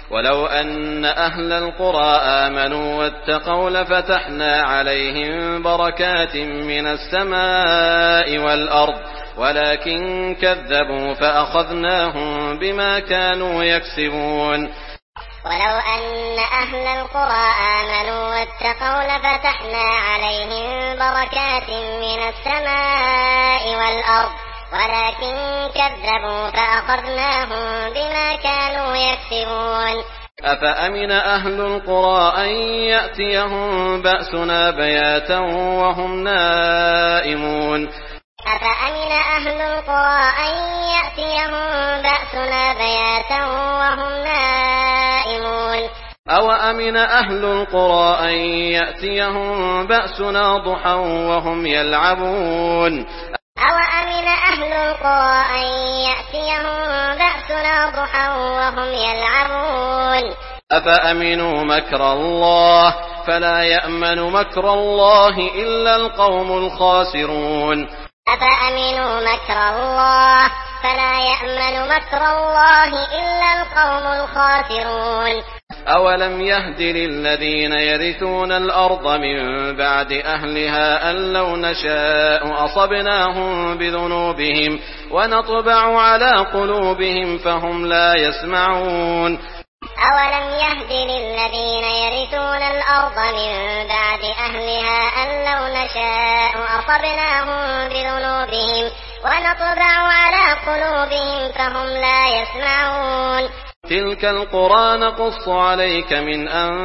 ولو أن أهل القرى آمنوا واتقوا لفتحنا عليهم بركات من السماء والأرض ولكن كذبوا فأخذناهم بما كانوا يكسبون. ولو أن أهل القرى آمنوا واتقوا لفتحنا عليهم بركات من السماء والأرض ولكن كذبوا فأخذناهم بما كانوا يكسبون. أفأمن أهل القرى أن يأتيهم بأسنا بياتا وهم نائمون. أفأمن أهل القرى أن يأتيهم بأسنا بياتا وهم نائمون. أوأمن أهل القرى أن يأتيهم بأسنا ضحى وهم يلعبون. أوأمن أهل القرى أن يأتيهم بأسنا ضحى وهم يلعبون. أفأمنوا مكر الله فلا يأمن مكر الله إلا القوم الخاسرون. أفأمنوا مكر الله فلا يأمن مكر الله إلا القوم الخاسرون. أولم يهد للذين يرثون الأرض من بعد أهلها أن لو نشاء أصبناهم بذنوبهم ونطبع على قلوبهم فهم لا يسمعون. أولم يهد للذين يرثون الأرض من بعد أهلها أن لو نشاء أصبناهم بذنوبهم ونطبع على قلوبهم فهم لا يسمعون. تلك القرى نقص عليك من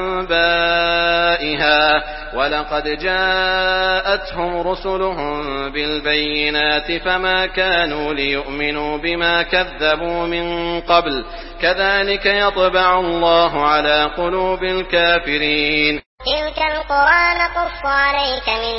أنبائها ولقد جاءتهم رسلهم بالبينات فما كانوا ليؤمنوا بما كذبوا من قبل كذلك يطبع الله على قلوب الكافرين. تلك القرى نقص عليك من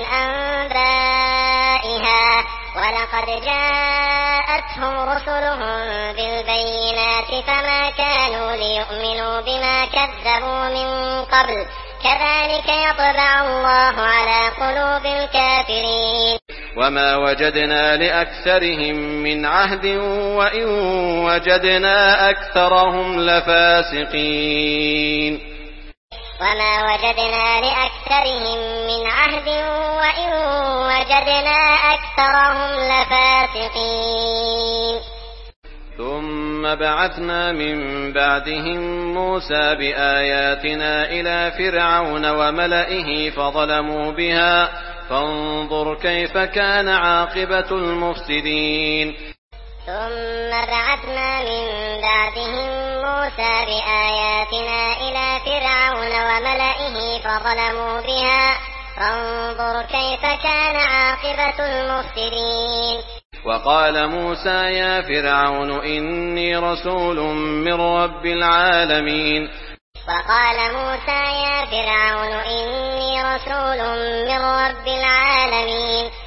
أنبائها ولقد جاءتهم رسلهم بالبينات فما كانوا ليؤمنوا بما كذبوا من قبل كذلك يطبع الله على قلوب الكافرين. وما وجدنا لأكثرهم من عهد وإن وجدنا أكثرهم لفاسقين. وما وجدنا لأكثرهم من عهد وإن وجدنا أكثرهم لفاسقين. ثم بعثنا من بعدهم موسى بآياتنا إلى فرعون وملئه فظلموا بها فانظر كيف كان عاقبة المفسدين. ثم بعثنا من بعدهم موسى بآياتنا إلى فرعون وملئه فظلموا بها فانظر كيف كان عاقبة المفسدين. وقال موسى يا فرعون إني رسول من رب العالمين. وقال موسى يا فرعون إني رسول من رب العالمين.